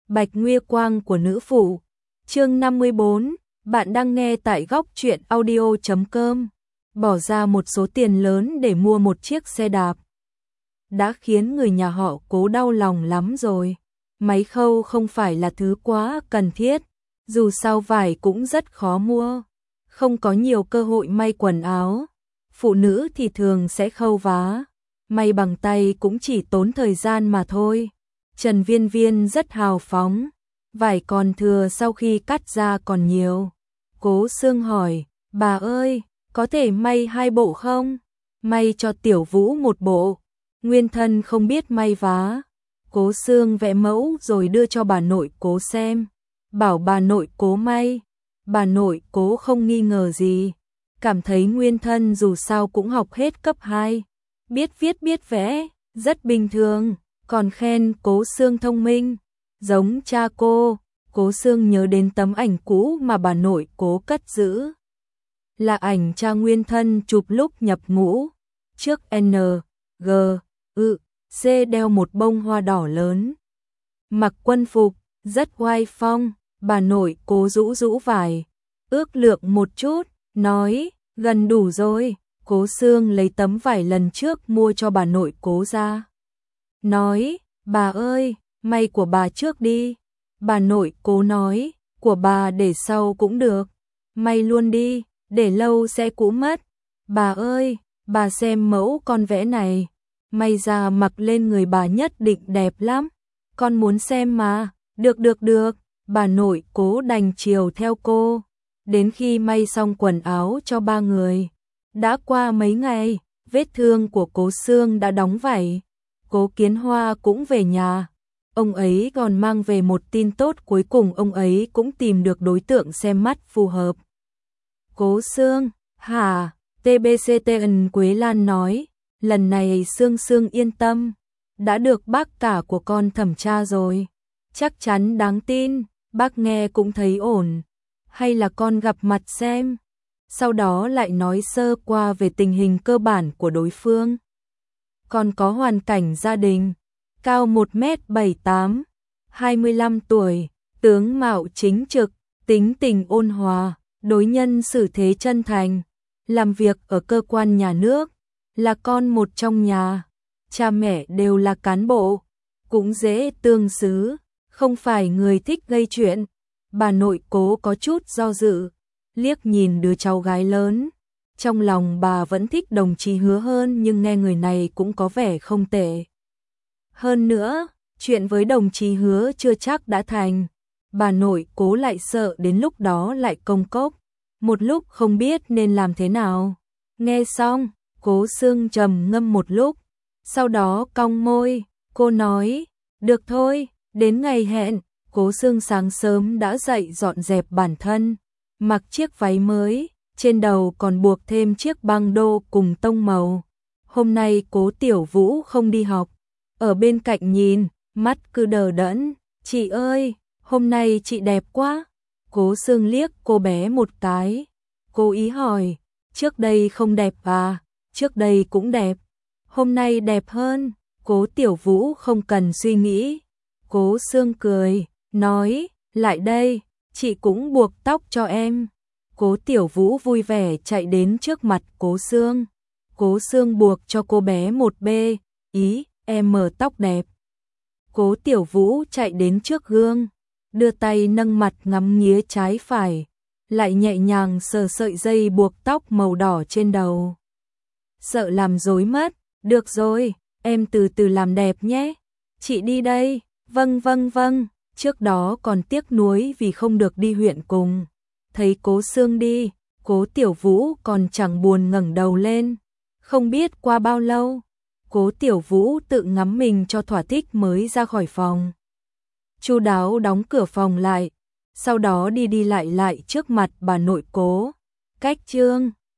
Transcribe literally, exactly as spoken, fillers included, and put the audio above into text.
Bạch Nguy Quang của nữ phụ. Chương năm mươi bốn, bạn đang nghe tại góc truyện audio chấm com. Bỏ ra một số tiền lớn để mua một chiếc xe đạp đã khiến người nhà họ Cố đau lòng lắm rồi. Máy khâu không phải là thứ quá cần thiết, dù sao vải cũng rất khó mua, không có nhiều cơ hội may quần áo. Phụ nữ thì thường sẽ khâu vá, may bằng tay cũng chỉ tốn thời gian mà thôi. Trần Viên Viên rất hào phóng, vải còn thừa sau khi cắt ra còn nhiều. Cố Sương hỏi, bà ơi, có thể may hai bộ không? May cho Tiểu Vũ một bộ. Nguyên thân không biết may vá. Cố Sương vẽ mẫu rồi đưa cho bà nội Cố xem, bảo bà nội Cố may. Bà nội Cố không nghi ngờ gì, cảm thấy nguyên thân dù sao cũng học hết cấp hai, biết viết biết vẽ, rất bình thường, còn khen Cố Sương thông minh, giống cha cô. Cố Sương nhớ đến tấm ảnh cũ mà bà nội Cố cất giữ, là ảnh cha nguyên thân chụp lúc nhập ngũ, trước N, G, ư, C đeo một bông hoa đỏ lớn, mặc quân phục, rất oai phong. Bà nội Cố rũ rũ vải, ước lượng một chút, nói, gần đủ rồi. Cố Sương lấy tấm vải lần trước mua cho bà nội Cố ra, nói, bà ơi, may của bà trước đi. Bà nội Cố nói, của bà để sau cũng được, may luôn đi, để lâu sẽ cũ mất. Bà ơi, bà xem mẫu con vẽ này, may ra mặc lên người bà nhất định đẹp lắm, con muốn xem mà. Được được được, bà nội Cố đành chiều theo cô. Đến khi may xong quần áo cho ba người, đã qua mấy ngày, vết thương của Cố Sương đã đóng vảy. Cố Kiến Hoa cũng về nhà, ông ấy còn mang về một tin tốt, cuối cùng ông ấy cũng tìm được đối tượng xem mắt phù hợp. Cố Sương, hả? tê bê xê tê en Quế Lan nói, lần này Sương Sương yên tâm, đã được bác cả của con thẩm tra rồi, chắc chắn đáng tin, bác nghe cũng thấy ổn, hay là con gặp mặt xem. Sau đó lại nói sơ qua về tình hình cơ bản của đối phương. Còn có hoàn cảnh gia đình, cao một mét bảy tám, hai mươi lăm tuổi, tướng mạo chính trực, tính tình ôn hòa, đối nhân xử thế chân thành, làm việc ở cơ quan nhà nước, là con một trong nhà, cha mẹ đều là cán bộ, cũng dễ tương xứ, không phải người thích gây chuyện. Bà nội Cố có chút do dự, liếc nhìn đứa cháu gái lớn, trong lòng bà vẫn thích đồng chí Hứa hơn, nhưng nghe người này cũng có vẻ không tệ. Hơn nữa, chuyện với đồng chí Hứa chưa chắc đã thành, bà nội Cố lại sợ đến lúc đó lại công cốc, một lúc không biết nên làm thế nào. Nghe xong, Cố Sương trầm ngâm một lúc, sau đó cong môi, cô nói, được thôi, đến ngày hẹn. Cố Sương sáng sớm đã dậy dọn dẹp bản thân, mặc chiếc váy mới, trên đầu còn buộc thêm chiếc băng đô cùng tông màu. Hôm nay Cố Tiểu Vũ không đi học, ở bên cạnh nhìn, mắt cứ đờ đẫn, chị ơi, hôm nay chị đẹp quá. Cố Sương liếc cô bé một cái, cô ý hỏi, trước đây không đẹp à? Trước đây cũng đẹp, hôm nay đẹp hơn. Cố Tiểu Vũ không cần suy nghĩ, Cố Sương cười, nói, lại đây, chị cũng buộc tóc cho em. Cố Tiểu Vũ vui vẻ chạy đến trước mặt Cố Sương. Cố Sương buộc cho cô bé một bê, ý, em mở tóc đẹp. Cố Tiểu Vũ chạy đến trước gương, đưa tay nâng mặt ngắm nghía trái phải, lại nhẹ nhàng sờ sợi dây buộc tóc màu đỏ trên đầu. Sợ làm rối mất, được rồi, em từ từ làm đẹp nhé. Chị đi đây, vâng vâng vâng. Trước đó còn tiếc nuối vì không được đi huyện cùng, thấy Cố Sương đi, Cố Tiểu Vũ còn chẳng buồn ngẩng đầu lên. Không biết qua bao lâu, Cố Tiểu Vũ tự ngắm mình cho thỏa thích mới ra khỏi phòng. Chu đáo đóng cửa phòng lại, sau đó đi đi lại lại trước mặt bà nội Cố. Cách Trương